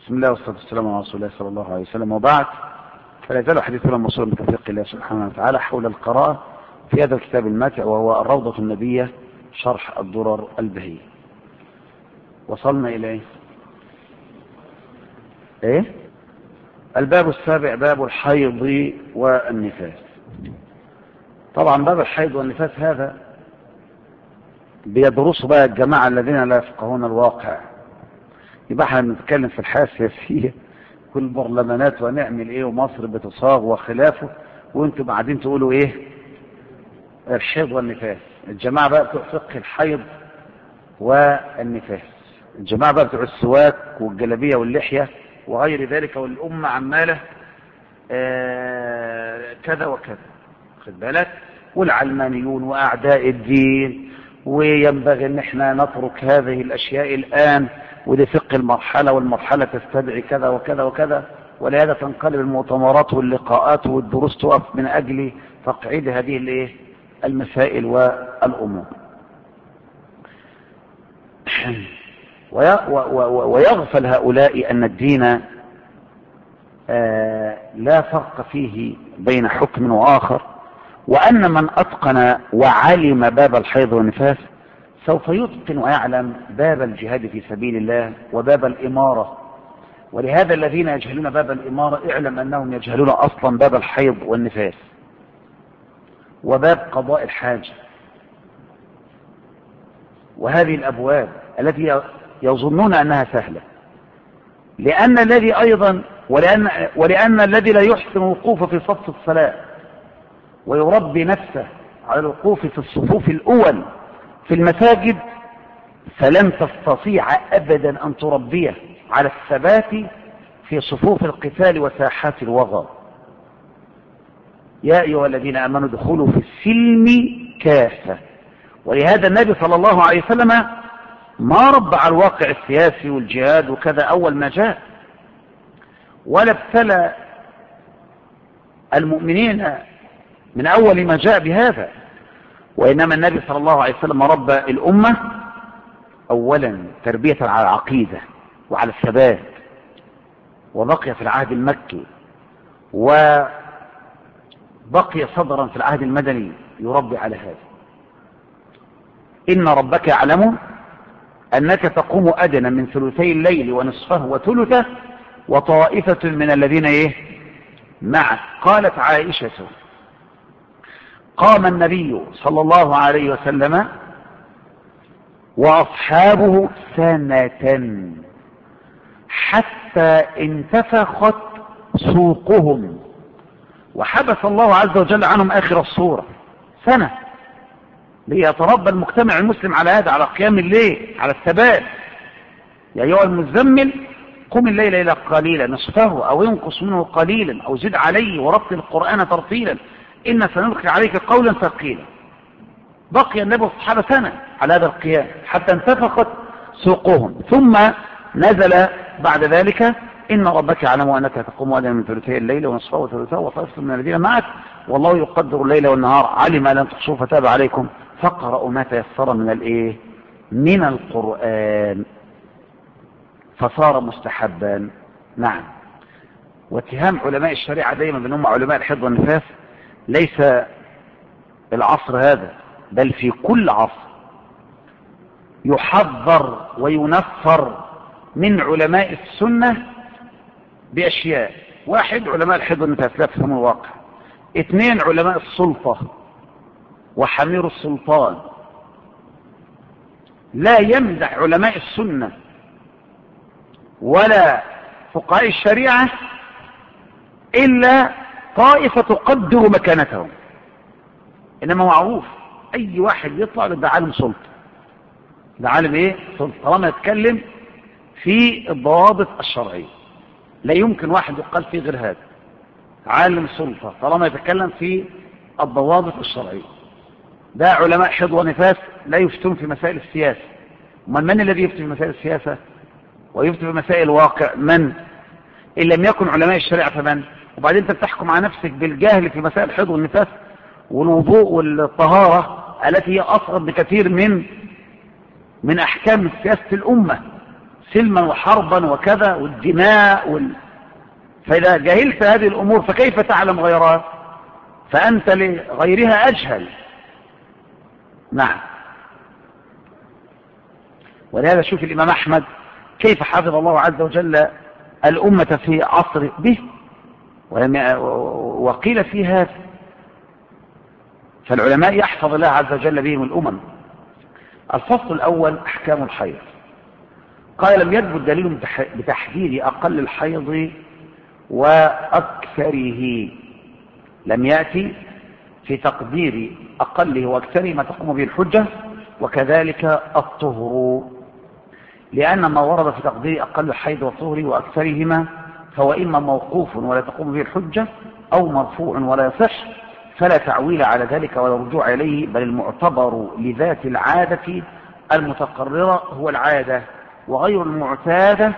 بسم الله والصلاة والسلام على رسول الله صلى الله عليه وسلم، وبعد، فلا يزال حديثنا موصولا بتوفيق الله سبحانه وتعالى حول القراءة في هذا الكتاب الماتع، وهو الروضة النبية شرح الدرر البهية. وصلنا إلى إيه؟ الباب السابع، باب الحيض والنفاس. طبعا باب الحيض والنفاس هذا بيدرسوا بقى الجماعة الذين لا يفقهون الواقع. يبقى احنا بنتكلم في الحياة السياسية والبرلمانات ونعمل ايه ومصر بتصاغ وخلافه، وانتم قاعدين تقولوا ايه؟ الحيض والنفاس. الجماعة بقى بتوع فقه الحيض والنفاس، الجماعة بقى بتوع السواك والجلابية واللحية وغير ذلك، والأمة عمالة كذا وكذا، خد بالك، والعلمانيون وأعداء الدين، وينبغي ان احنا نترك هذه الاشياء الان، ودي فقه المرحلة، والمرحلة تستدعي كذا وكذا وكذا، ولهذا تنقلب المؤتمرات واللقاءات والدروس تقف من اجل تقعيد هذه المسائل والامور. ويغفل هؤلاء ان الدين لا فرق فيه بين حكم واخر، وأن من أتقن وعلم باب الحيض والنفاس سوف يتقن ويعلم باب الجهاد في سبيل الله وباب الإمارة. ولهذا الذين يجهلون باب الإمارة اعلم أنهم يجهلون أصلا باب الحيض والنفاس وباب قضاء الحاجة، وهذه الأبواب التي يظنون أنها سهلة، لأن الذي أيضا ولأن الذي لا يحسن الوقوف في صف الصلاة ويربي نفسه على الوقوف في الصفوف الأول في المساجد فلن تستطيع أبدا أن تربيه على الثبات في صفوف القتال وساحات الوغى. يا أيها الذين آمنوا ادخلوا في السلم كافة. ولهذا النبي صلى الله عليه وسلم ما ربى على الواقع السياسي والجهاد وكذا أول ما جاء، ولا ابتلى المؤمنين من أول ما جاء بهذا، وإنما النبي صلى الله عليه وسلم ربى الأمة أولا تربية على العقيدة وعلى الثبات، وبقي في العهد المكي وبقي صدرا في العهد المدني يربي على هذا. إن ربك يعلم أنك تقوم أدنى من ثلثي الليل ونصفه وثلثه وطائفة من الذين معك. قالت عائشة: قام النبي صلى الله عليه وسلم وأصحابه سنة حتى انتفخت سوقهم، وحبس الله عز وجل عنهم آخر الصورة سنة ليتربى المجتمع المسلم على هذا، على قيام الليل، على الثبات. يا أيها المزمل قم الليل إلى قليلا نصفه أو ينقص منه قليلا أو زد عليه ورتل القرآن ترتيلا إن سنلقي عليك قولا ثقيلا. بقي النبي والصحابة سنة على هذا القيام حتى انتفخت سوقهم، ثم نزل بعد ذلك: إن ربك يعلم أنك تقوم أدنى من ثلثي الليل ونصفه وثلثه وطائفة من الذين معك والله يقدر الليل والنهار علم لن تحصوا فتاب عليكم فاقرأوا ما تيسر من القرآن، فصار مستحبا. نعم. واتهام علماء الشريعة دائما بأنهم علماء الحيض والنفاس ليس العصر هذا، بل في كل عصر يحذر وينفر من علماء السنة بأشياء: واحد، علماء الحيض والنفاس لا يفهمون الواقع. اثنين، علماء السلطة وحمير السلطان. لا يمدح علماء السنة ولا فقهاء الشريعة إلا طائفة تقدر مكانتهم، إنما معروف أي واحد يطلع ده عالم سلطة، ده عالم سلطة، طالما يتكلم في الضوابط الشرعية. لا يمكن واحد يقال فيه غير هذا عالم سلطة طالما يتكلم في الضوابط الشرعية. ده علماء حيض ونفاس لا يفتون في مسائل السياسة. من الذي يفتي في مسائل السياسة ويفتي في مسائل الواقع؟ من؟ إن لم يكن علماء الشريعة فمن؟ وبعدين انت بتحكم على نفسك بالجهل في مسائل الحيض والنفاس والوضوء والطهارة التي هي أصغر بكثير من أحكام سياسة الأمة. سلما وحربا وكذا والدماء فإذا جهلت هذه الأمور فكيف تعلم غيرها؟ فأنت لغيرها أجهل. نعم. ولهذا شوف الإمام أحمد كيف حفظ الله عز وجل الأمة في عصر به، وقيل في هذا. فالعلماء يحفظ الله عز وجل بهم الأمم. الفصل الأول أحكام الحيض. قال لم يثبت دليل بتحديد أقل الحيض وأكثره، لم يأتي في تقدير أقله وأكثره ما تقوم به الحجة، وكذلك الطهر، لأن ما ورد في تقدير أقل الحيض والطهر وأكثرهما فهو إما موقوف ولا تقوم به الحجة أو مرفوع ولا يصح، فلا تعويل على ذلك ولا رجوع إليه، بل المعتبر لذات العادة المتقررة هو العادة، وغير المعتادة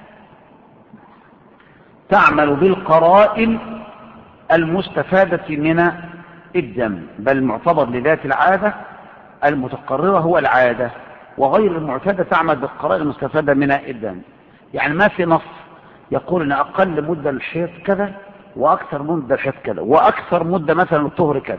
تعمل بالقرائن المستفادة من الدم، بل المعتبر لذات العادة المتقررة هو العادة، وغير المعتادة تعمل بالقرائن المستفادة من الدم. يعني ما في نص يقول ان اقل مدة للحيض كذا واكثر مدة للحيض كذا واكثر مدة مثلا للطهر كذا،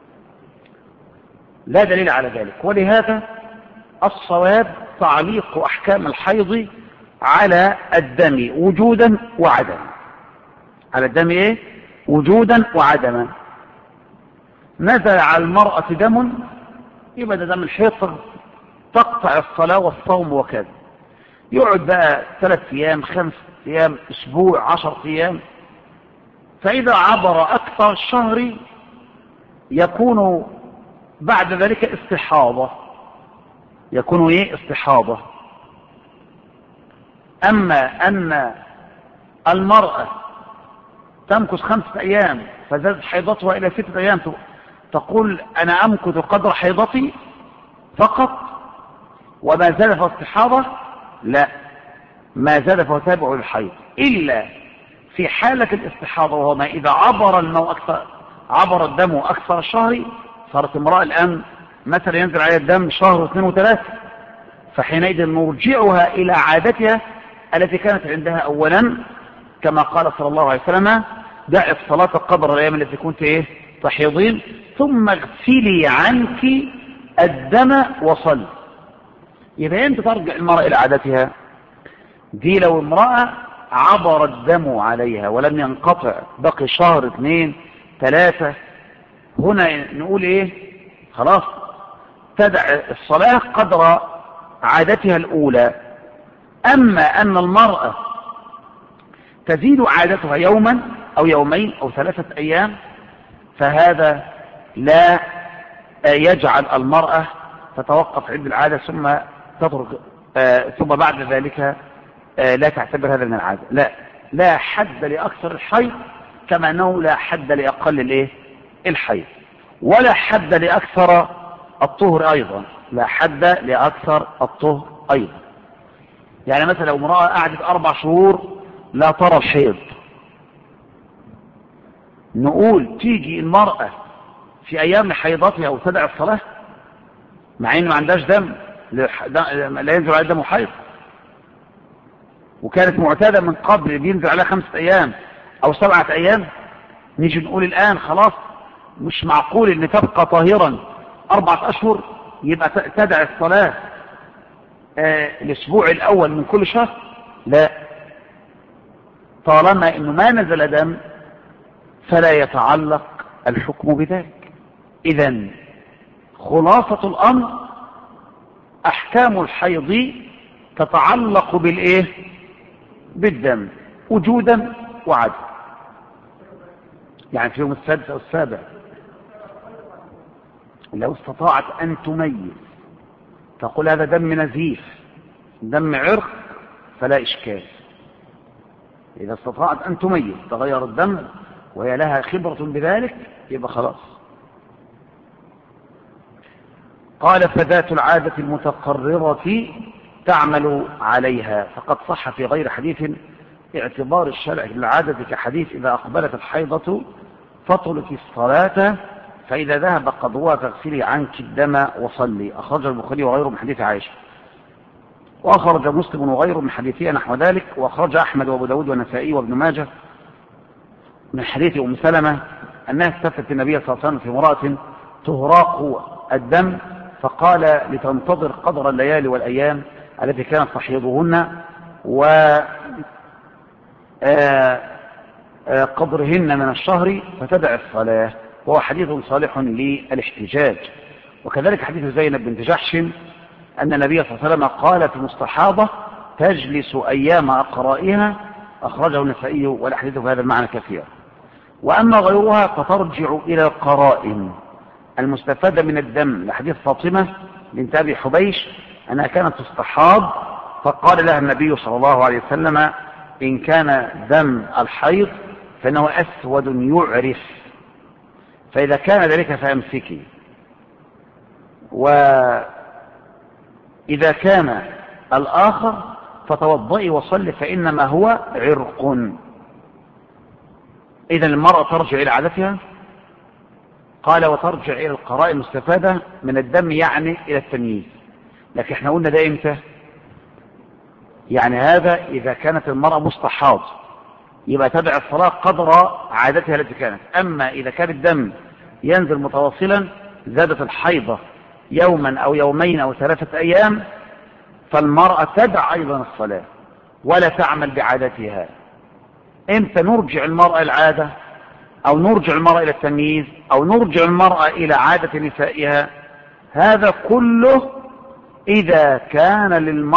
لا دليل على ذلك. ولهذا الصواب تعليق احكام الحيض على الدم وجودا وعدما، على الدم ايه؟ وجودا وعدما. نزل على المرأة دم يبقى ده دم الحيض، تقطع الصلاة والصوم وكذا، يقعد بقى 3 أيام 5 أيام أسبوع 10 أيام، فإذا عبر أكثر الشهر يكون بعد ذلك استحاضة، يكون ايه؟ استحاضة. أما أن المرأة تمكث 5 أيام فزادت حيضتها إلى 6 أيام تقول أنا أمكث قدر حيضتي فقط وما زاد فهو استحاضة، لا، ما زاد فهو تابع للحيض، إلا في حالة الاستحاضة، وهو ما إذا عبر الدم أكثر الشهر، صارت امرأة الآن مثلا ينزل عليها الدم شهر 2 و3، فحينئذ نرجعها إلى عادتها التي كانت عندها أولا، كما قال صلى الله عليه وسلم دعي الصلاة قدر الأيام التي كنت تحيضين ثم اغسلي عنك الدم وصل. يبقى أنت ترجع المرأة إلى عادتها دي. لو امرأة عبر الدم عليها ولم ينقطع بقي شهر 2 3، هنا نقول ايه؟ خلاص تدع الصلاة قدر عادتها الأولى. أما أن المرأة تزيد عادتها يوما أو يومين أو 3 أيام، فهذا لا يجعل المرأة تتوقف عند العادة ثم تترك ثم بعد ذلك لا تعتبر هذا من العادة. لا حد لأكثر الحيض، كما أنه لا حد لأقل الحيض، ولا حد لأكثر الطهر أيضا، لا حد لأكثر الطهر أيضا. يعني مثلا لو امرأة قعدت 4 شهور لا ترى الحيض، نقول تيجي المرأة في أيام حيضتها وتدع الصلاة مع إنه ما عندهاش دم، لا ينزل على دم حيض، وكانت معتادة من قبل بينزل عليها 5 أيام أو 7 أيام، نيجي نقول الآن خلاص مش معقول إن تبقى طاهرا 4 أشهر يبقى تدع الصلاة الأسبوع الأول من كل شهر؟ لا، طالما إنه ما نزل دم فلا يتعلق الحكم بذلك. إذن خلاصة الأمر أحكام الحيض تتعلق بالدم وجودا وعدم، يعني في يوم 6 أو 7 لو استطاعت أن تميز تقول هذا دم نزيف دم عرق فلا إشكال. إذا استطاعت أن تميز تغير الدم وهي لها خبرة بذلك يبقى خلاص. قال فذات العادة المتقررة تعمل عليها، فقد صح في غير حديث اعتبار الشرع بالعادة كحديث إذا أقبلت الحيضة فطلت الصلاة فإذا ذهب قضوها فاغسلي عنك الدم وصلي، أخرج البخاري وغيره من حديث عائشة. وأخرج مسلم وغيره من حديثه نحو ذلك، وأخرج أحمد وأبو داود والنسائي وابن ماجه من حديث أم سلمة أنها استفتت النبي صلى الله عليه وسلم في امرأة تهراق الدم، فقال لتنتظر قدر الليالي والأيام التي كانت تحيضهن وقدرهن من الشهر فتدع الصلاة، وهو حديث صالح للاحتجاج. وكذلك حديث زينب بنت جحش أن النبي صلى الله عليه وسلم قال في المستحاضة تجلس أيام أقرائها، أخرجه النسائي، والأحاديث في هذا المعنى كثير. وأما غيرها فترجع إلى القرائن المستفادة من الدم، لحديث فاطمة بنت أبي حبيش أنها كانت تستحاض، فقال لها النبي صلى الله عليه وسلم إن كان دم الحيض فإنه أسود يعرف، فإذا كان ذلك فأمسكي، وإذا كان الآخر فتوضئي وصلي فإنما هو عرق. إذا المرأة ترجع إلى عادتها. قال وترجع إلى القرائن المستفادة من الدم، يعني إلى التمييز. لكن احنا قلنا ده إمتى؟ يعني هذا إذا كانت المرأة مستحاض يبقى تدع الصلاة قدر عادتها التي كانت. أما إذا كان الدم ينزل متواصلا زادت الحيضة يوما أو يومين أو 3 أيام، فالمرأة تدع أيضا الصلاة ولا تعمل بعادتها. إمتى نرجع المرأة العادة، أو نرجع المرأة إلى التمييز، أو نرجع المرأة إلى عادة نسائها؟ هذا كله إذا كان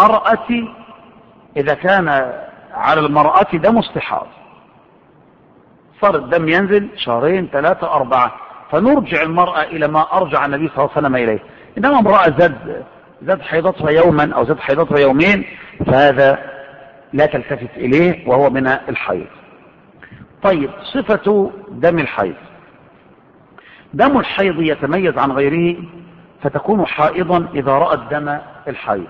على المرأة دم استحاضة، صار الدم ينزل 2 3 4، فنرجع المرأة إلى ما أرجع النبي صلى الله عليه وسلم إليه. إنما امرأة زاد حيضتها يوما أو زاد حيضتها يومين فهذا لا تلتفت إليه وهو من الحيض. طيب، صفة دم الحيض. دم الحيض يتميز عن غيره فتكون حائضا إذا رأت دم الحيض،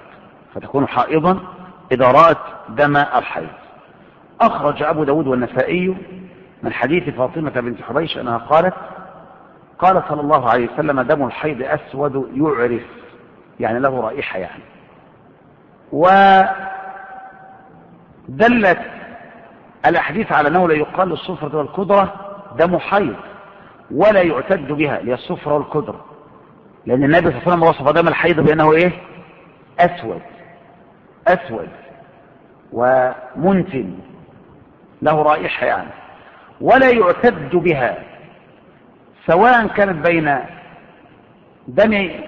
دم الحيض. أخرج أبو داود والنسائي من حديث فاطمة بنت حبيش أنها قال صلى الله عليه وسلم دم الحيض أسود يعرف، يعني له رائحة يعني. ودلت الأحاديث على أنه لا يقال للصفرة والكدرة دم حيض ولا يعتد بها للصفرة والكدرة، لأن النبي صلى الله عليه وسلم وصف دم الحيض بأنه إيه؟ أسود ومنتن له رائحة يعني. ولا يعتد بها سواء كانت بين دمي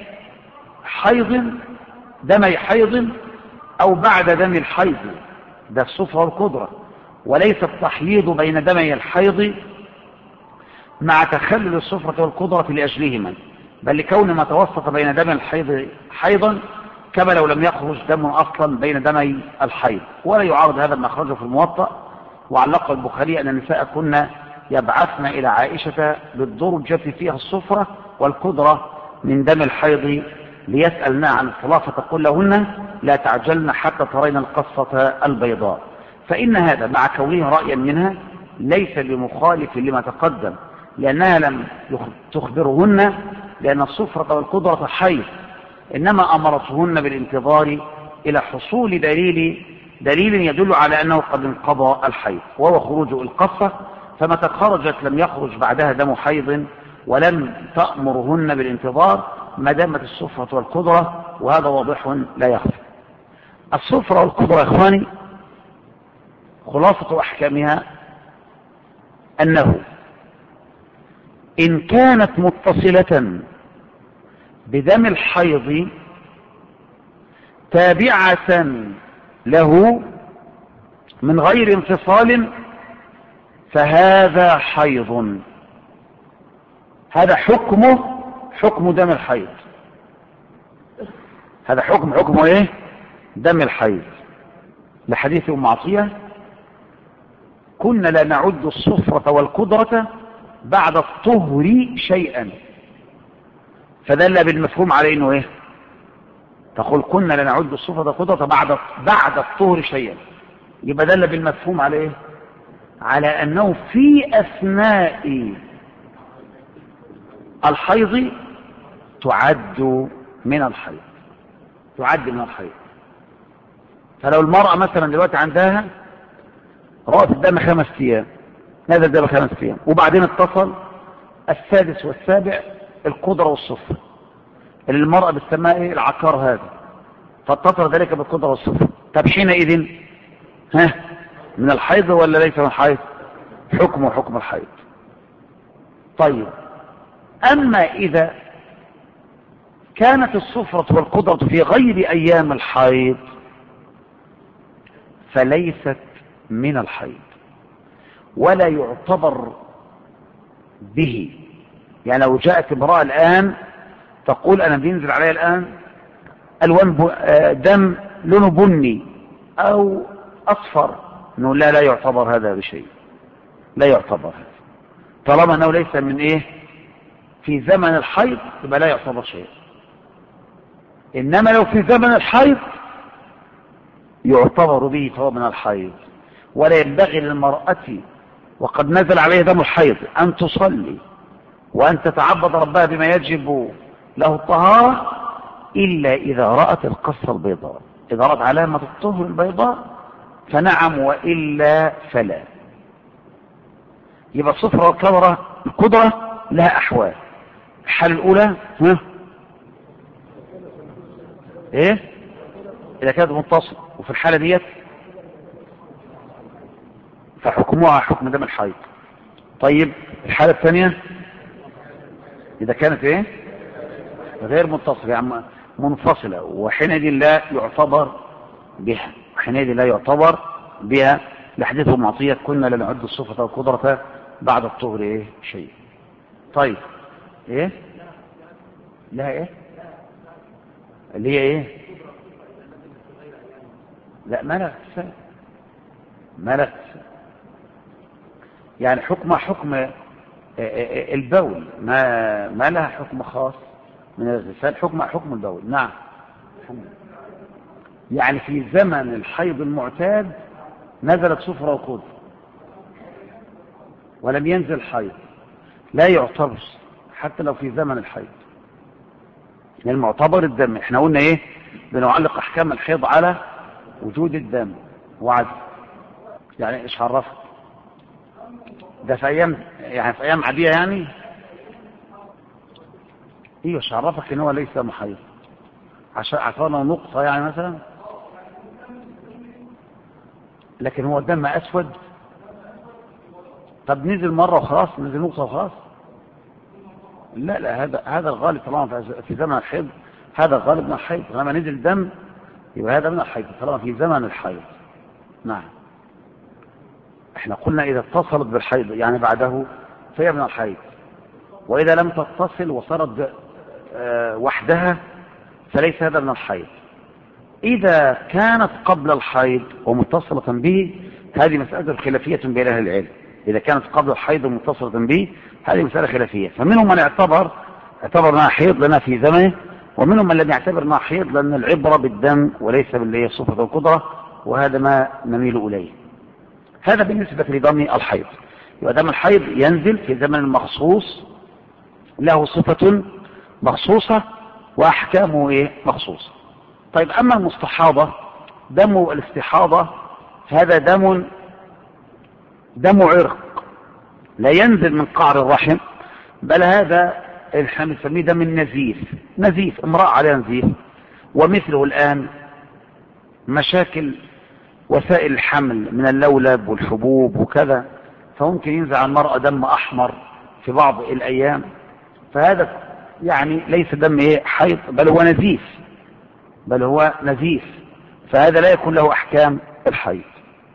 حيض أو بعد دم الحيض، ده الصفرة والكدرة. وليس التحييض بين دمي الحيض مع تخلل الصفرة والكدرة لأجلهما، بل لكون ما توسط بين دم الحيض حيضا كما لو لم يخرج دم أصلا بين دمي الحيض. ولا يعارض هذا ما أخرجه في الموطأ وعلق البخاري أن النساء كنا يبعثن إلى عائشة بالدرجة فيها الصفرة والكدرة من دم الحيض ليسألنا عن الصلاة، فتقول لهن لا تعجلن حتى ترين القصة البيضاء. فإن هذا مع كونه رأيا منها ليس بمخالف لما تقدم، لأنها لم تخبرهن لأن الصفرة والكدرة حيض، إنما أمرتهن بالانتظار إلى حصول دليل يدل على أنه قد انقضى الحيض، وهو خروج القصة. فمتى خرجت لم يخرج بعدها دم حيض ولم تأمرهن بالانتظار ما دامت الصفرة والكدرة، وهذا واضح لا يخفى. الصفرة والكدرة يا إخواني خلاصة أحكامها أنه إن كانت متصلة بدم الحيض تابعة له من غير انفصال فهذا حيض، هذا حكم دم الحيض، هذا حكمه ايه؟ دم الحيض، لحديث أم عطية كنا لا نعد الصفرة والكدرة بعد الطهر شيئا، فدل بالمفهوم على انه ايه؟ تقول كنا لا نعد الصفرة والكدرة بعد الطهر شيئا، يبقى دل بالمفهوم على ايه؟ على انه في اثناء الحيض تعد من الحيض. فلو المرأة مثلا دلوقتي عندها رأت الدم 5 أيام، نزل الدم 5 أيام، وبعدين اتصل السادس والسابع القدرة والصفر، اللي المرأة بتسمى ايه؟ العكار هذا، فاتصل ذلك بالقدرة والصفر. طب حينئذ من الحيض ولا ليس من الحيض؟ حكمه حكم الحيض. طيب أما إذا كانت الصفرة والقدرة في غير أيام الحيض فليست من الحيض ولا يعتبر به. يعني لو جاءت امرأة الآن تقول أنا بينزل علي الآن ألوان دم لونه بني أو أصفر، أنه لا يعتبر هذا بشيء، لا يعتبر هذا طالما أنه ليس من إيه في زمن الحيض، يبقى لا يعتبر شيء. إنما لو في زمن الحيض يعتبر به فهو من الحيض. ولا ينبغي للمرأة وقد نزل عليه دم الحيض أن تصلي وأن تتعبد ربها بما يجب له الطهارة إلا إذا رأت القصة البيضاء. إذا رأت علامة الطهر البيضاء فنعم، وإلا فلا. يبقى الصفرة والقدرة لها أحوال. الحالة الأولى إيه؟ إذا كانت متصل، وفي الحالة ديت فحكمها حكم دم الحيض. طيب الحالة الثانية إذا كانت إيه؟ غير متصلة، يعني منفصلة، وحينئذ لا يعتبر بها، وحينئذ لا يعتبر بها لحديث معطية كنا لنعد الصفة والقدرة بعد الطهر إيه شيء. طيب إيه؟ لها إيه؟ اللي هي إيه؟ لا ما لها اغتسال، ما لها اغتسال، يعني حكم البول، ما لها حكم خاص من الاغتسال، حكم البول. نعم، يعني في زمن الحيض المعتاد نزلت صفرة وقدرة ولم ينزل حيض لا يعتبر حتى لو في زمن الحيض. المعتبر الدم. احنا قلنا ايه؟ بنعلق احكام الحيض على وجود الدم وعدم. يعني ايش عرفت ده في ايام، يعني في ايام عاديه يعني؟ ايوه، ايش عرفك ان هو ليس محيض؟ عشان عطانا نقطه يعني مثلا، لكن هو الدم اسود. طب نزل مره وخلاص، نزل نقطه وخلاص؟ لا هذا الغالب طالما في زمن الحيض، هذا الغالب من الحيض. لما نزل دم يبقى هذا من الحيض طالما في زمن الحيض. نعم، احنا قلنا اذا اتصلت بالحيض يعني بعده فهي من الحيض، واذا لم تتصل وصارت وحدها فليس هذا من الحيض. اذا كانت قبل الحيض ومتصلة به هذه مسألة خلافية بين اهل العلم. اذا كانت قبل الحيض ومتصلة به هذه مسألة خلافية، فمنهم من اعتبر انها حيض لنا في زمنه، ومنهم من لم يعتبر انها حيض لان العبرة بالدم وليس باللي هي الصفة والقدرة، وهذا ما نميل اليه. هذا بالنسبة لدم الحيض. يبقى دم الحيض ينزل في زمن مخصوص له صفة مخصوصة وأحكامه إيه؟ مخصوصة. طيب أما المستحاضة، دم الاستحاضة هذا دم عرق لا ينزل من قعر الرحم، بل هذا احنا نسميه دم النزيف. نزيف، امرأة عليها نزيف، ومثله الآن مشاكل وسائل الحمل من اللولب والحبوب وكذا، فممكن ينزل على المرأة دم أحمر في بعض الأيام، فهذا يعني ليس دم ايه حيض، بل هو نزيف، فهذا لا يكون له أحكام الحيض.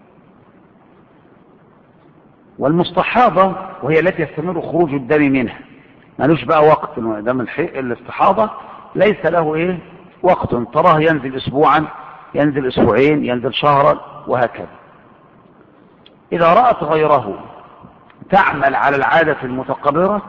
والمستحاضة وهي التي يستمر خروج الدم منها، مالوش بقى وقت. دم الاستحاضة ليس له ايه وقت، تراه ينزل اسبوعا، ينزل اسبوعين، ينزل شهرا، وهكذا. اذا رأت غيره تعمل على العادة المتقررة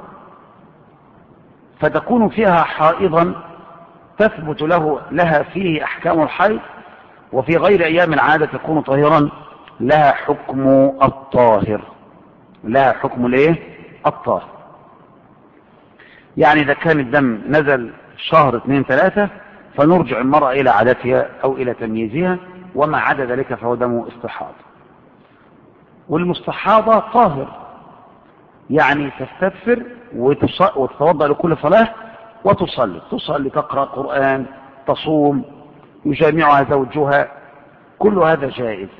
فتكون فيها حائضا تثبت لها فيه احكام الحيض، وفي غير ايام العادة تكون طاهرا لها حكم الطاهر، لها حكم الايه الطاهر. يعني اذا كان الدم نزل شهر 2 3 فنرجع المرأة الى عادتها او الى تمييزها، وما عدا ذلك فهو دم استحاضة. والمستحاضة طاهر، يعني تستغفر وتتوضأ لكل صلاة تصلي تقرأ قرآن، تصوم، يجامعها زوجها، كل هذا جائز،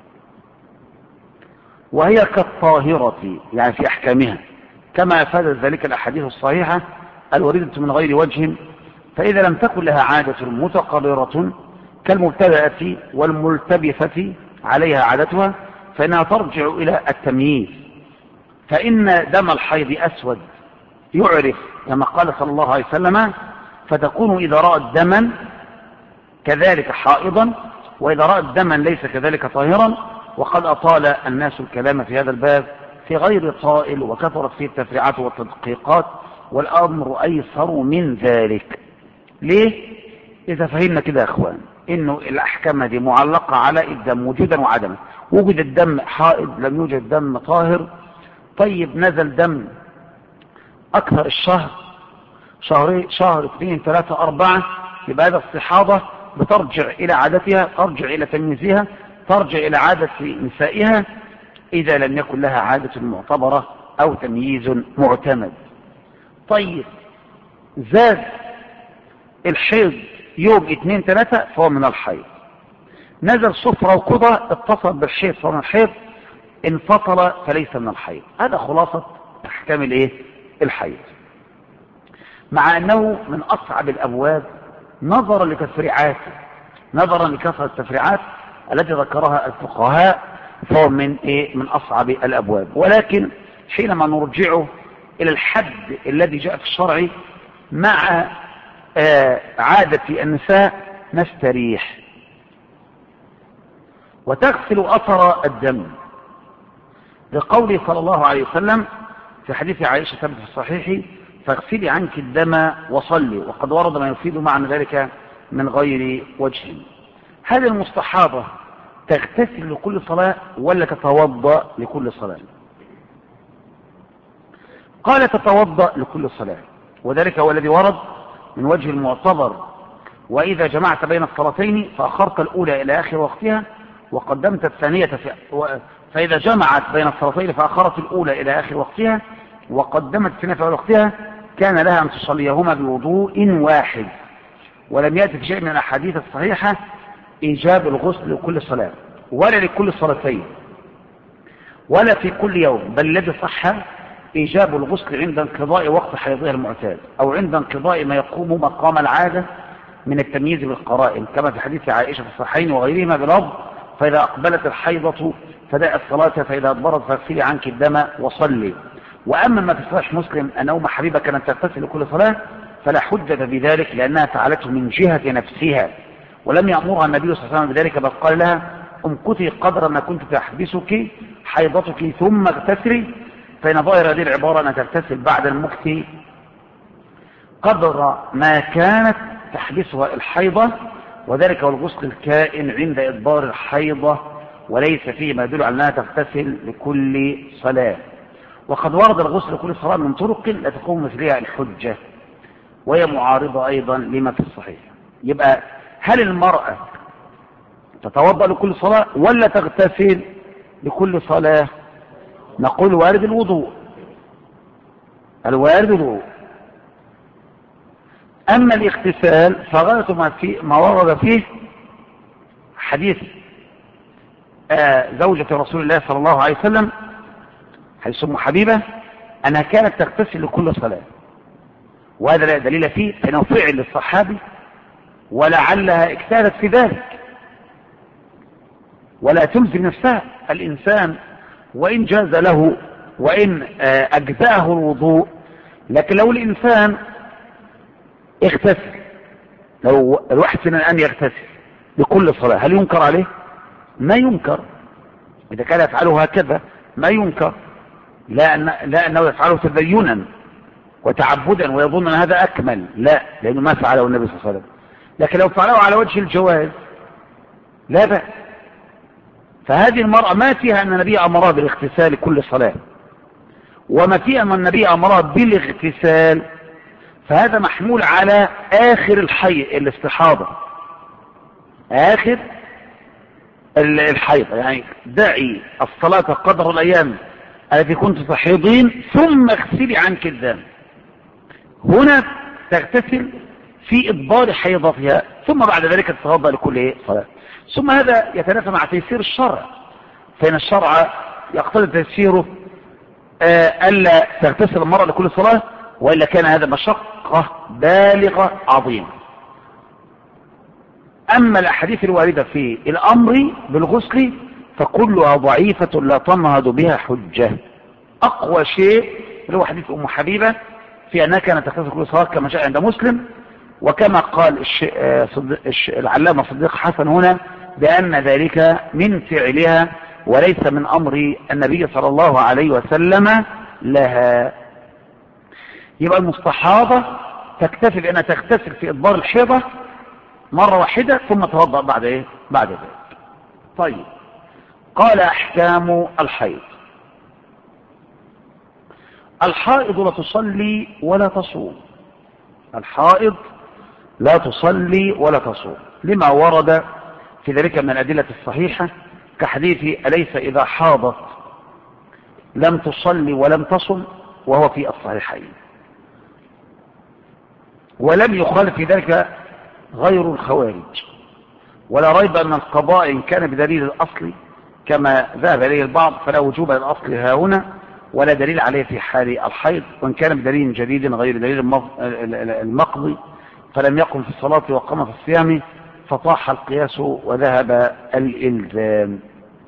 وهي كالطاهرة يعني في أحكامها، كما أفادت ذلك الأحاديث الصحيحة الواردة من غير وجه. فإذا لم تكن لها عادة متقررة كالمبتدأة والملتبسة عليها عادتها فإنها ترجع إلى التمييز. فإن دم الحيض أسود يعرف كما قال صلى الله عليه وسلم: فتكون إذا رأت دما كذلك حائضا، وإذا رأت دما ليس كذلك طاهرا. وقد أطال الناس الكلام في هذا الباب في غير طائل، وكثرت فيه التفريعات والتدقيقات، والأمر أيسر من ذلك. ليه؟ إذا فهمنا كده يا أخوان إنه الأحكام دي معلقة على الدم وجودا وعدما. وجد الدم حائض، لم يوجد دم طاهر. طيب نزل دم أكثر الشهر، شهر 2 3 4، يبقى هذا الصحابة بترجع إلى عادتها، ترجع إلى تمييزها، ترجع إلى عادة نسائها إذا لم يكن لها عادة معتبرة أو تمييز معتمد. طيب زاد الحيض يوم 2 3 فهو من الحيض. نزل صفرة وقضى اتصل بالحيض فهو من الحيض، انفصل فليس من الحيض. هذا خلاصة أحكام الحيض، مع أنه من أصعب الأبواب نظرا لتفريعاته، نظرا لكثرة التفريعات التي ذكرها الفقهاء، فهو من أصعب الأبواب. ولكن حينما نرجعه إلى الحد الذي جاء في الشرع مع عادة النساء نستريح. وتغسل أثر الدم لقوله صلى الله عليه وسلم في حديث عائشة ثبت في الصحيح: فاغسلي عنك الدم وصلي. وقد ورد ما يفيد معنى ذلك من غير وجه. هل المستحاضة تغتسل لكل صلاة ولا تتوضأ لكل صلاة؟ قال تتوضأ لكل صلاة، وذلك هو الذي ورد من وجه المعتبر: وإذا جمعت بين الصلاتين فأخرت الأولى إلى آخر وقتها وقدمت الثانية فإذا جمعت بين الصلاتين فأخرت الأولى إلى آخر وقتها وقدمت الثانية في أول وقتها كان لها أن تصليهما بوضوء واحد. ولم يأتي في شيء من الأحاديث الصحيحة إيجاب الغسل لكل صلاة ولا لكل صلاتين ولا في كل يوم، بل الذي صح إيجاب الغسل عند انقضاء وقت حيضها المعتاد أو عند انقضاء ما يقوم مقام العادة من التمييز بالقرائن، كما في حديث عائشة في الصحيحين وغيرهما بلفظ: فإذا أقبلت الحيضة فداء الصلاة، فإذا أدبرت فاغسلي عنك الدم وصلي. وأما ما في صحيح مسلم أن أم حبيبة كانت تغتسل لكل صلاة فلا حجة بذلك، لأنها فعلته من جهة نفسها، ولم يأمرها النبي صلى الله عليه وسلم بذلك، بل قال لها: امكثي قدر ما كنت تحبسك حيضتك ثم اغتسلي. فإن ظاهر هذه العبارة أن تغتسل بعد المكث قدر ما كانت تحبسها الحيضة، وذلك هو الغسل الكائن عند إدبار الحيضة، وليس فيه ما يدل على أنها تغتسل لكل صلاة. وقد ورد الغسل لكل صلاة من طرق لا تقوم مثلها الحجة، وهي معارضة أيضا لما في الصحيح. يبقى هل المرأة تتوضأ لكل صلاة ولا تغتسل لكل صلاة؟ نقول وارد الوضوء، الوارد الوضوء. أما الاغتسال فغاية ما ورد فيه حديث زوجة رسول الله صلى الله عليه وسلم حديث أم حبيبة أنها كانت تغتسل لكل صلاة، وهذا لا دليل فيه أنه فعل للصحابي، ولعلها اجتهدت في ذلك ولا تلزم نفسها. الإنسان وإن جاز له وإن أجزاه الوضوء، لكن لو الإنسان اغتسل، لو الواحد أن يغتسل لكل صلاة هل ينكر عليه؟ ما ينكر. إذا كان يفعله هكذا ما ينكر، لا أنه يفعله تدينا وتعبدا ويظن أن هذا أكمل، لا، لأنه ما فعله النبي صلى الله عليه وسلم. لكن لو فعله على وجه الجواز لا بأس. فهذه المرأة ما فيها أن النبي أمرها بالاغتسال لكل صلاة، وما فيها أن النبي أمرها بالاغتسال، فهذا محمول على آخر الاستحاضة، آخر الحيض، يعني دعي الصلاة قدر الأيام التي كنت تحيضين ثم اغسلي عنك الدم. هنا تغتسل في إدبار حيضتها ثم بعد ذلك تتوضأ لكل صلاة. ثم هذا يتنافى مع تيسير الشرع، فإن الشرع يقتضي تيسيره ألا تغتسل المرأة لكل صلاة، وإلا كان هذا مشقة بالغة عظيمة. أما الأحاديث الواردة في الأمر بالغسل فكلها ضعيفة لا تنهض بها حجة. أقوى شيء اللي هو حديث أم حبيبة في أنها كانت تغتسل كل صلاة كما جاء عند مسلم، وكما قال العلامة صديق حسن هنا بأن ذلك من فعلها وليس من أمر النبي صلى الله عليه وسلم لها. يبقى المستحاضة تكتفي بأنها تغتسل في إدبار الحيضة مرة واحدة ثم توضأ بعد ذلك. طيب، قال أحكام الحيض. الحائض لا تصلي ولا تصوم. الحائض لا تصلي ولا تصوم لما ورد في ذلك من الأدلة الصحيحة كحديث أليس إذا حاضت لم تصلي ولم تصم، وهو في الصحيحين. ولم يخالف في ذلك غير الخوارج، ولا ريب أن القضاء إن كان بدليل الأصل كما ذهب إليه البعض فلا وجوب للأصل هنا ولا دليل عليه في حال الحيض، وإن كان بدليل جديد غير دليل المقضي فلم يقم في الصلاة وقام في الصيام فطاح القياس وذهب الإلزام.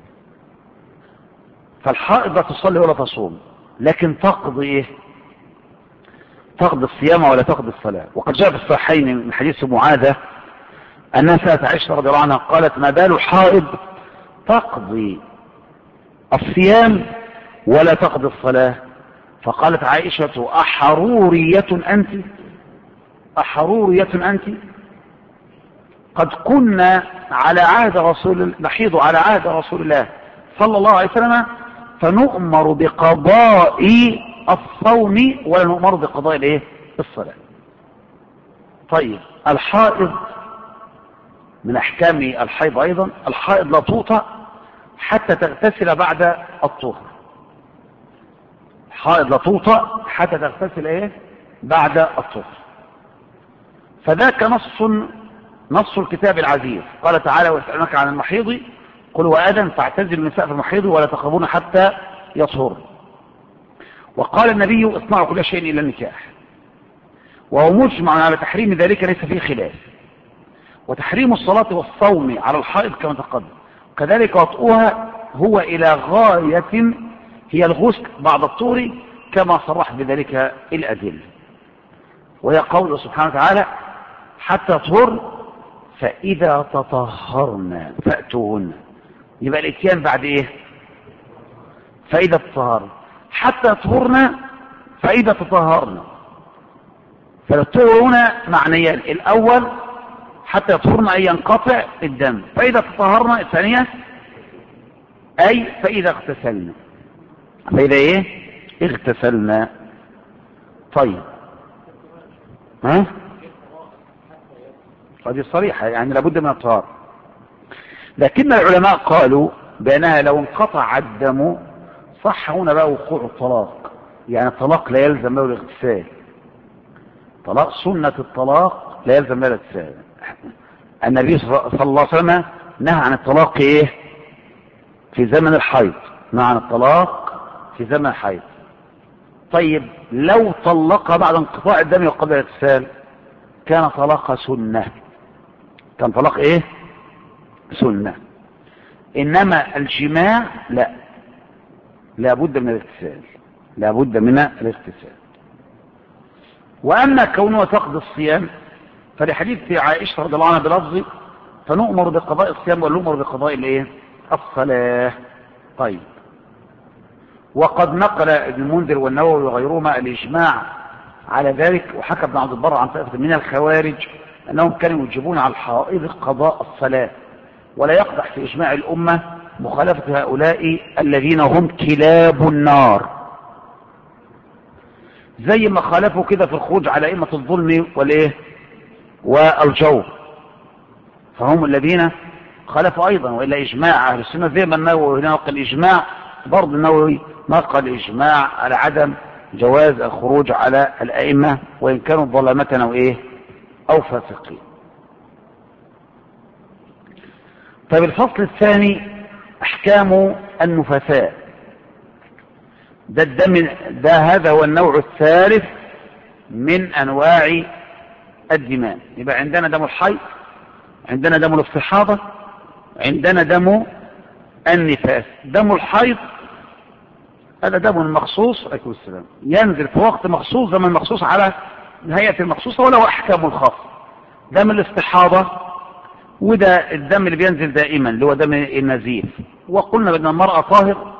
فالحائض لا تصلي ولا تصوم، لكن تقضي تقضي الصيام ولا تقضي الصلاة. وقد جاء في الصحيحين من حديث معاذة أنها سألت عائشة رضي الله عنها قالت ما بال الحائض تقضي الصيام ولا تقضي الصلاة؟ فقالت عائشة أحرورية أنت؟ أحرورية أنت؟ قد كنا على عهد نحيض على عهد رسول الله صلى الله عليه وسلم فنؤمر بقضاء الصوم ولا نؤمر بقضاء الصلاة. طيب، الحائض من أحكام الحيض أيضا الحائض لا توطأ حتى تغتسل بعد الطهر. الحائض لا توطأ حتى تغتسل بعد الطهر. فذاك نص الكتاب العزيز. قال تعالى ويسألونك عن المحيض قل هو أذى فاعتزلوا النساء في المحيض ولا تقربون حتى يطهرن. وقال النبي اصنعوا كل شيء إلا النكاح، وهو مجمع على تحريم ذلك ليس فيه خلاف. وتحريم الصلاة والصوم على الحائض كما تقدم، كذلك وطئها هو إلى غاية هي الغسل بعد الطهر كما صرح بذلك الأدلة، وهي قوله سبحانه وتعالى حتى طهر فإذا تطهرن فأتوهن. يبقى الاتيان بعد فإذا تطهرن، حتى طهرن فإذا تطهرن. فالطهر هنا معنيان، الأول حتى يطهرن أي ينقطع الدم، فإذا تطهرن الثانية أي فإذا اغتسلنا. فإذا اغتسلنا. طيب، هذه صريحة يعني لابد من الطهارة. لكن العلماء قالوا بأنها لو انقطع الدم صح هنا بقى وقوع الطلاق، يعني الطلاق لا يلزم له الاغتسال. طلاق سنة الطلاق لا يلزم له الاغتسال. النبي صلى الله عليه وسلم نهى عن الطلاق في زمن الحيض، نهى عن الطلاق في زمن الحيض. طيب، لو طلق بعد انقطاع الدم وقبل الاغتسال كان طلاق سنة، كان طلاق سنة. انما الجماع لا بد من الاغتسال، لا بد من الاغتسال. واما كونه تقضي الصيام فلحديث عائشة رضي الله عنها بلفظ فنؤمر بقضاء الصيام ونؤمر بقضاء الصلاة. طيب، وقد نقل ابن المنذر والنووي وغيرهما الإجماع على ذلك، وحكى ابن عبد البر عن طائفة من الخوارج أنهم كانوا يجبون على الحائض قضاء الصلاة، ولا يقدح في إجماع الأمة مخالفة هؤلاء الذين هم كلاب النار، زي ما خالفوا كده في الخروج على أئمة الظلم والجور، فهم الذين خالفوا أيضا، وإلا إجماع أهل السنة زي ما النووي نقل إجماع، برضه النووي نقل إجماع على عدم جواز الخروج على الأئمة وإن كانوا ظلمة أو إيه أو فاسقين. طيب الفصل الثاني أحكام النفساء. ده الدم ده، هذا هو النوع الثالث من أنواع الدماء. يبقى عندنا دم الحيض، عندنا دم الاستحاضة، عندنا دم النفاس. دم الحيض هذا دم مخصوص عليكم السلام، ينزل في وقت مخصوص، زمن مخصوص، على الهيئة المخصوصة، وله أحكام الخاصة. دم الاستحاضة وده الدم اللي بينزل دائما اللي هو دم النزيف، وقلنا بأن المرأة طاهر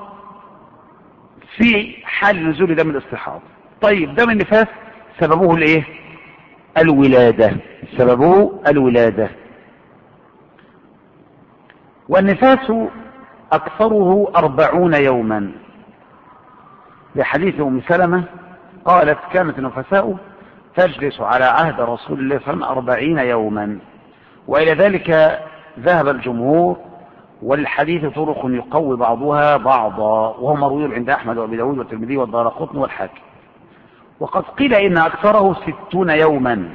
في حال نزول دم الاستحاضة. طيب دم النفاس سببه الايه؟ الولادة، سببه الولادة. والنفاس أكثره 40 يوما، لحديث أم سلمة قالت كانت النفساء تجلس على عهد رسول الله صلى الله عليه وسلم 40 يوما، وإلى ذلك ذهب الجمهور، والحديث طرق يقوي بعضها بعضا، وهو مروي عند أحمد وأبي داود والترمذي والدارقطني والحاكم. وقد قيل إن أكثره 60 يوما،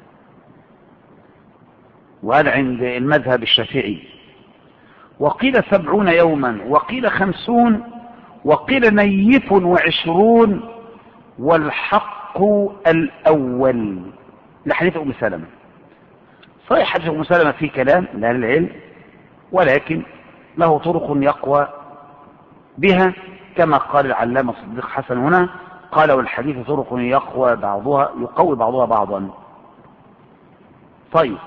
وهذا عند المذهب الشافعي، وقيل 70 يوما، وقيل 50، وقيل نيف 20، والحق الأول لحديث أم سلمة. صحيح حديث أم سلمة فيه كلام لأهل العلم، ولكن له طرق يقوى بها، كما قال العلامة صديق حسن هنا، قال والحديث طرق يقوي بعضها بعضا. طيب،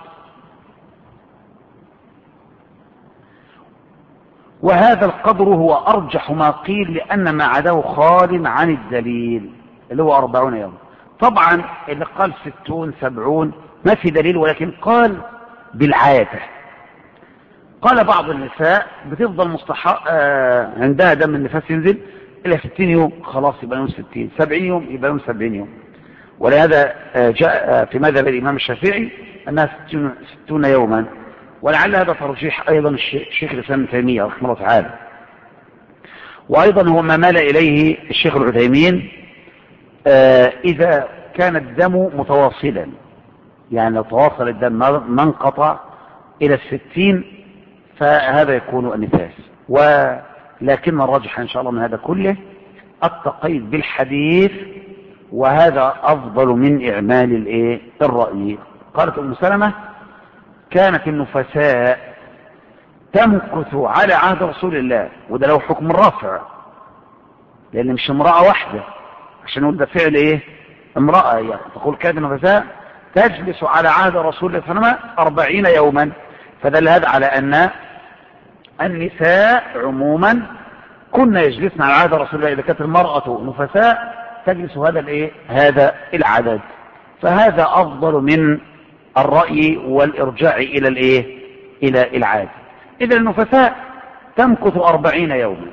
وهذا القدر هو أرجح ما قيل، لأن ما عداه خال عن الدليل اللي هو 40 يوم. طبعا اللي قال 60 70 ما في دليل، ولكن قال بالعادة. قال بعض النساء بتفضل عندها دم النفاس ينزل إلى 60 يوم، خلاص يبقى يوم 60، 70 يوم يبقى يوم 70 يوم. ولهذا جاء في مذهب الإمام الشافعي أنها 60 يوما، ولعل هذا ترجيح أيضا الشيخ الإسلام ابن تيمية رحمه الله تعالى، وأيضا هو ما مال إليه الشيخ العثيمين إذا كان الدم متواصلا، يعني لو تواصل الدم ما انقطع إلى 60 فهذا يكون النفاس. ولكن الراجح إن شاء الله من هذا كله التقييد بالحديث، وهذا أفضل من إعمال الرأي. قالت أم سلمة كانت النفساء تمكث على عهد رسول الله، وده له حكم الرفع، لأن مش امرأة واحدة، عشان نقول ده فعل امرأة، يعني تقول كانت النفساء تجلس على عهد رسول الله صلى الله عليه وسلم 40 يوما، فدل هذا على أن النساء عموما كنا يجلسن على عهد رسول الله. إذا كانت المرأة نفساء تجلس هذا العدد، فهذا أفضل من الرأي والإرجاع إلى العادة. إذا النفساء تمكث 40 يوما.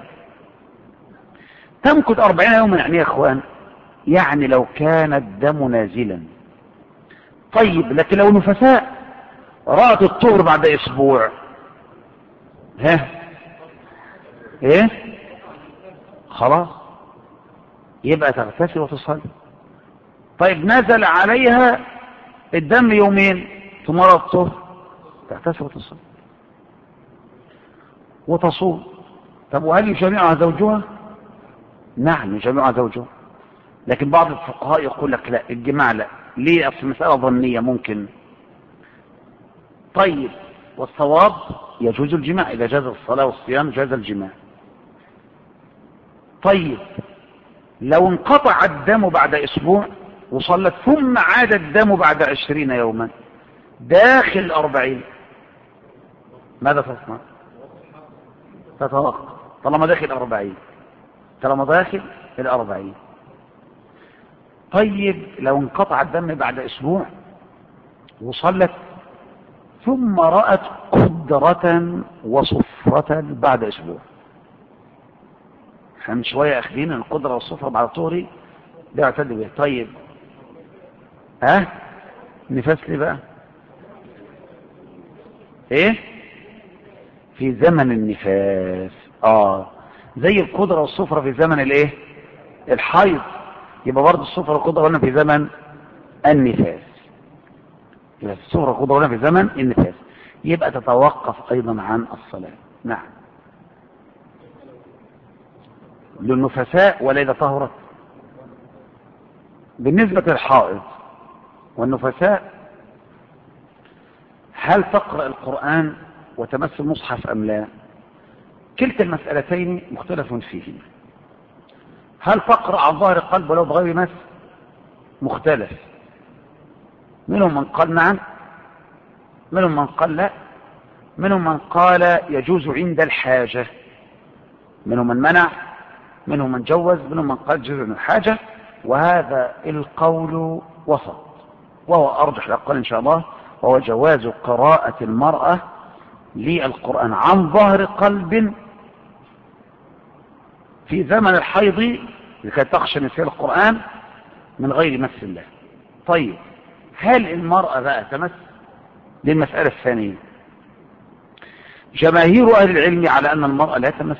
تمكث 40 يوما يعني يا إخوان، يعني لو كان الدم نازلا. طيب لكن لو نفساء رأت الطهر بعد أسبوع، خلاص يبقى تغتسل وتصلي. طيب نزل عليها الدم يومين ثم رأت الطهر، تغتسل وتصلي وتصوم. طب وهل يجامعها زوجها؟ نعم يجامعها زوجها، لكن بعض الفقهاء يقول لك لا، الجماع لا. ليه؟ أصل المسألة ظنية ممكن. طيب والصواب يجوز الجماع، إذا جاز الصلاة والصيام جاز الجماع. طيب لو انقطع الدم بعد أسبوع وصلت ثم عاد الدم بعد 20 يوما داخل 40، ماذا تصنع؟ تتوقف طالما داخل 40، طالما داخل 40. طيب لو انقطع الدم بعد أسبوع وصلت ثم رأت قدرة وصفرة بعد أسبوع، احنا من شوية أخذين القدرة والصفرة بعد الطهر ده يعتد به. طيب نفاس ليه بقى؟ في زمن النفاس. زي القدرة والصفرة في زمن الايه؟ الحيض. يبقى برضه الصفرة والقدرة هنا في زمن النفاس. يبقى الصفرة والقدرة هنا في زمن النفاس، يبقى تتوقف ايضا عن الصلاة. نعم، للنفساء ولا اذا طهرت؟ بالنسبة للحائض والنفساء، هل تقرأ القرآن وتمس المصحف أم لا؟ كلتا المسألتين مختلف فيهما. هل تقرأ عن ظهر قلب ولو بغير مس؟ مختلف، منهم من قال نعم، منهم من قال لا، منهم من قال يجوز عند الحاجة، منهم من منع، منهم من جوز، منهم من قال يجوز عند الحاجة. وهذا القول وسط، وهو أرجح الأقوال إن شاء الله، وهو جواز قراءة المرأة للقرآن عن ظهر قلب في زمن الحيض لكي تخشى نسيان القرآن من غير مس الله. طيب، هل المرأة بقى تمس؟ للمسألة الثانية، جماهير أهل العلم على أن المرأة لا تمس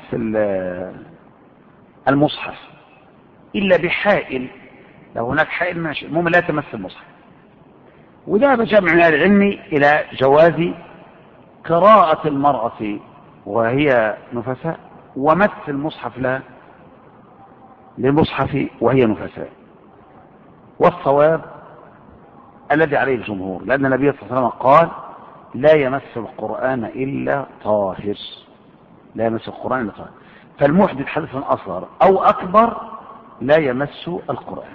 المصحف إلا بحائل. لو هناك حائل ماشي، المهم لا تمس المصحف. وذهب جمع من أهل العلم إلى جواز قراءة المرأة وهي نفساء ومس المصحف لها للمصحف وهي نفساء. والصواب الذي عليه الجمهور، لأن النبي صلى الله عليه وسلم قال لا يمس القرآن إلا طاهر، لا يمس القرآن إلا طاهر. فالمحدث حدث أصغر أو أكبر لا يمس القرآن.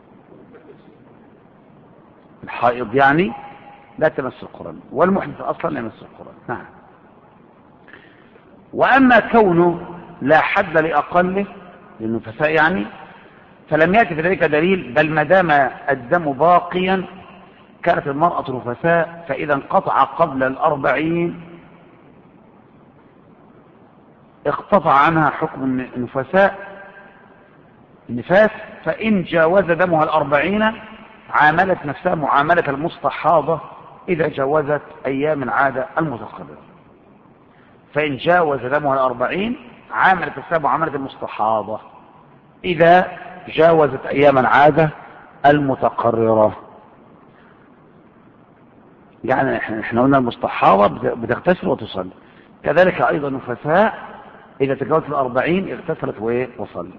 الحائض يعني لا تمس القرآن، والمحدث أصلا لا يمس القرآن. نعم. وأما كونه لا حد لأقله للنفساء يعني، فلم يأتي في ذلك دليل، بل ما دام الدم باقيا كانت المرأة نفساء، فإذا انقطع قبل 40 اقتطع عنها حكم النفساء النفاس. فإن جاوز دمها 40 عاملت نفسها معاملة المستحاضة إذا جاوزت أيام العادة المتقررة. فإن جاوز دمها 40 عاملت نفسها معاملة المستحاضة إذا جاوزت أيام العادة المتقررة. يعني احنا قلنا المستحاضة بتغتسل وتصلي، كذلك أيضا نفساء إذا تجاوزت 40 اغتسلت وصلت.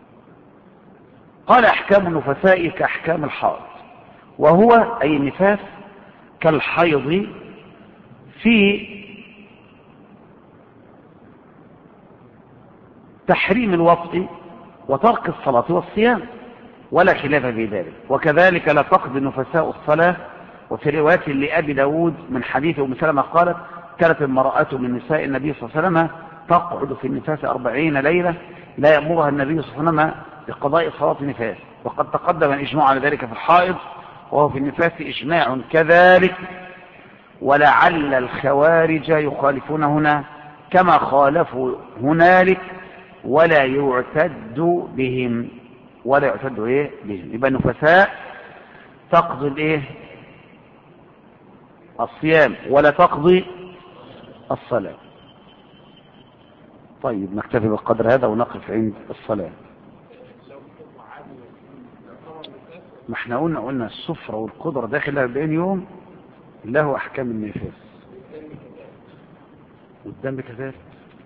قال أحكام النفساء كأحكام الحائض، وهو أي النفاس كالحيض في تحريم الوطء وترك الصلاة والصيام، ولا خلاف في ذلك. وكذلك لا تقضي النفساء الصلاة. وفي رواية لأبي داود من حديث أم سلمة قالت كانت المرأة من نساء النبي صلى الله عليه وسلم تقعد في النفاس 40 ليلة لا يأمرها النبي صلى الله عليه وسلم بقضاء صلاة النفاس. وقد تقدم الإجماع على ذلك في الحائض، وهو في النفاس إجماع كذلك. ولعل الخوارج يخالفون هنا كما خالفوا هنالك، ولا يعتد بهم. ولا يعتد بهم. يبقى النفساء تقضي الصيام ولا تقضي الصلاة. طيب، نكتفي بالقدر هذا ونقف عند الصلاة. ما احنا قلنا الصفرة والقدرة داخل 40 يوم له أحكام النفاس، والدم كذلك.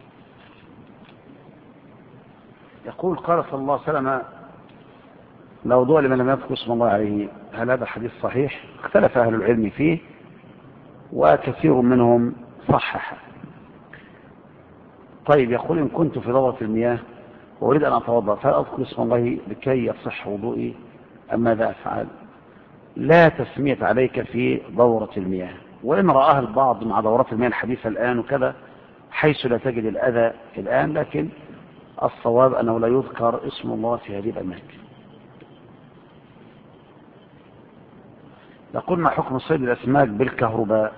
يقول قال صلى الله عليه وسلم لا وضوء لمن لم يذكر اسم الله عليه. هل هذا الحديث صحيح؟ اختلف أهل العلم فيه وكثير منهم صحح. طيب، يقول إن كنت في دورة المياه وأريد أن أتوضأ فهل أذكر اسم الله لكي يصح وضوئي أم ماذا أفعل؟ لا تسمية عليك في دورة المياه، وإن رآها البعض مع دورات المياه الحديثة الآن وكذا حيث لا تجد الأذى الآن، لكن الصواب أنه لا يذكر اسم الله في هذه الأماكن. يقول ما حكم صيد الأسماك بالكهرباء؟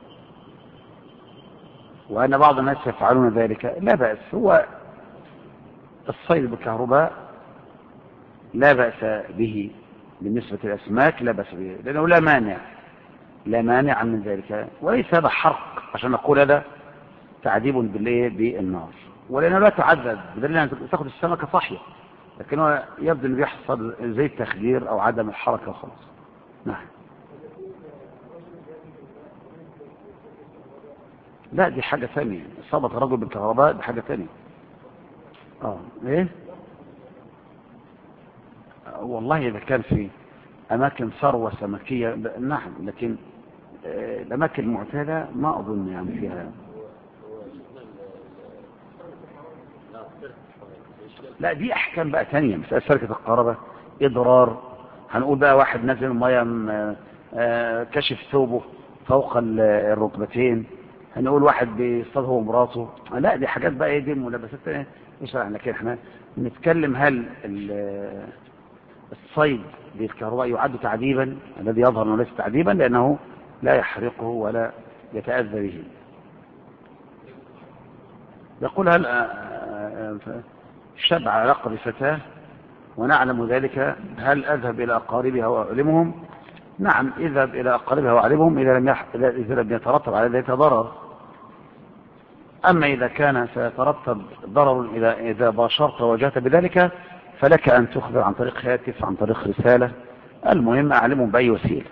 وأن بعض الناس يفعلون ذلك. لا بأس، هو الصيد بالكهرباء لا بأس به بالنسبة للأسماك، لا بأس به، لأنه لا مانع من ذلك، وليس هذا حرق عشان نقول هذا تعذيب بالنار، ولأنه لا تعذب بدليل أن تأخذ السمكة صحية، لكن هو يبدو أنه بيحصل زي التخدير أو عدم الحركة وخلاص. نعم. لا دي حاجة ثانية، إصابة رجل بالكهرباء دي حاجة ثانية. إيه؟ والله إذا كان في أماكن ثروة سمكية نعم، لكن الأماكن المعتادة ما أظن يعني فيها. لا دي أحكام بقى تانية، مسألة سرقة الكهرباء إضرار، هنقول بقى واحد نزل المية كشف ثوبه فوق الركبتين، هنقول واحد بيصطاد هو ومراته. لا دي حاجات بقى دي ملابسات مش رأينا. لكن احنا نتكلم هل الصيد بالكهرباء يعد تعذيبا؟ الذي يظهر انه ليس تعذيبا لأنه لا يحرقه ولا يتأذى به. يقول هل شاب على رقبة فتاة ونعلم ذلك هل أذهب إلى أقاربها وأعلمهم؟ نعم اذهب إلى أقاربها وأعلمهم إذا لم يترتب على ذلك ضرر. أما إذا كان سيترتب ضرر إذا باشرت وواجهت بذلك فلك أن تخبر عن طريق هاتف، عن طريق رسالة، المهم أعلمهم بأي وسيلة.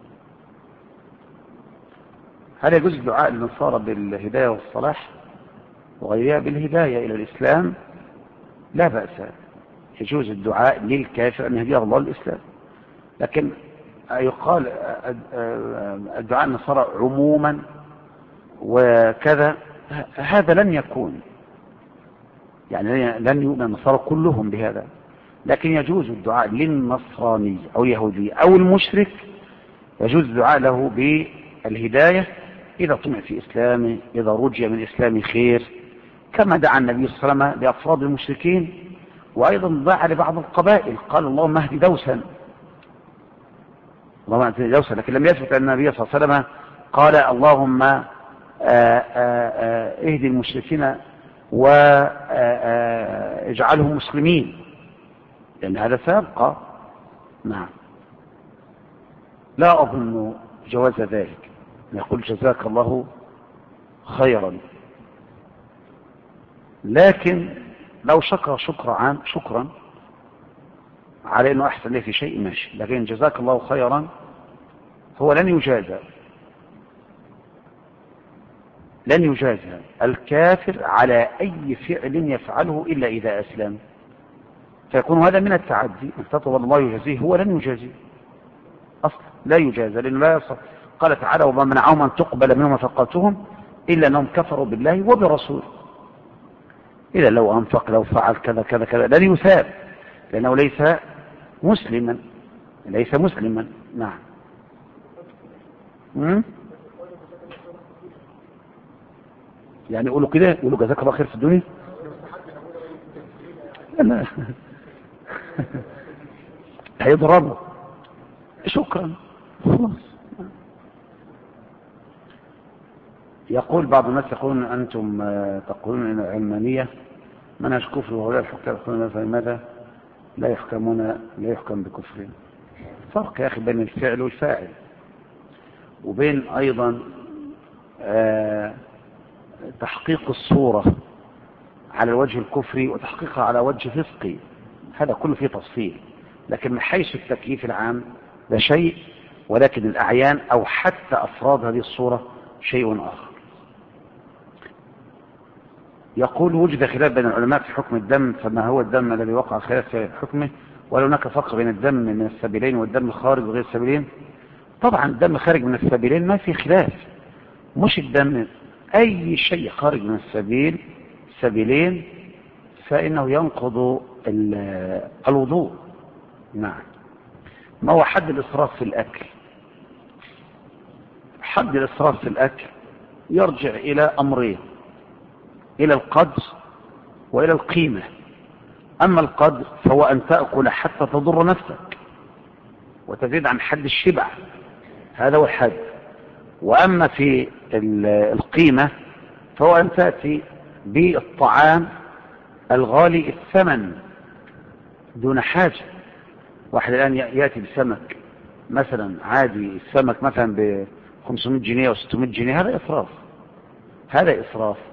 هل يجوز الدعاء للنصارى بالهداية والصلاح وغيرها بالهداية إلى الإسلام؟ لا بأس، يجوز الدعاء للكافر أن يهديه الله للإسلام، لكن يقال الدعاء النصارى عموما وكذا هذا لن يكون، يعني لن يؤمن النصارى كلهم بهذا، لكن يجوز الدعاء للنصراني أو اليهودي أو المشرك، يجوز الدعاء له بالهداية إذا طمع في إسلامه، إذا رجي من إسلام خير، كما دعا النبي صلى الله عليه وسلم لأفراد المشركين، وأيضا دعا لبعض القبائل قال اللهم اهد دوسا، اللهم اهد دوسا، لكن لم يثبت أن النبي صلى الله عليه وسلم قال اللهم اهد المشركين واجعلهم مسلمين، لأن هذا سابقا. نعم. لا أظن جواز ذلك، يقول جزاك الله خيرا، لكن لو شكر شكرا على أنه أحسن لي في شيء ماشي، لكن جزاك الله خيرا هو لن يجازى الكافر على أي فعل يفعله إلا إذا أسلم، فيكون هذا من التعدي أن تطلب الله يجازيه، هو لن يجازيه أصلا، لا يجازى، لأنه لا يصح. قال تعالى وما منعهم أن تقبل منهم نفقاتهم إلا أنهم كفروا بالله وبرسوله، إذا لو أنفق لو فعل كذا كذا كذا لن يثاب، لأنه ليس مسلما. نعم. يعني يقولوا كده، يقولوا جزاك الله خير في الدنيا. لا هيضربوا شكرا خلاص. يقول بعض الناس يقولون أنتم تقولون أن العلمانية منهج كفر، وهؤلاء الحكام يقولون فلماذا لا يحكم بكفرهم؟ فرق يا أخي بين الفعل والفاعل، وبين أيضا تحقيق الصورة على الوجه الكفري وتحقيقها على وجه فسقي، هذا كله فيه تفصيل، لكن من حيث التكييف العام ده شيء، ولكن الأعيان أو حتى أفراد هذه الصورة شيء آخر. يقول وجد خلاف بين العلماء في حكم الدم، فما هو الدم الذي وقع خلاف في حكمه؟ وهل هناك فرق بين الدم من السبيلين والدم الخارج وغير السبيلين؟ طبعا الدم خارج من السبيلين ما في خلاف، مش الدم، أي شيء خارج من سبيلين فإنه ينقض الوضوء. نعم. ما هو حد الإسراف في الأكل؟ حد الإسراف في الأكل يرجع إلى أمرين، إلى القدر وإلى القيمة. أما القدر فهو أن تأكل حتى تضر نفسك وتزيد عن حد الشبع، هذا هو الحد. وأما في القيمة فهو أن تأتي بالطعام الغالي الثمن دون حاجة. واحد الآن يأتي بسمك مثلا عادي، السمك مثلا ب 500 جنيه و 600 جنيه، هذا إسراف.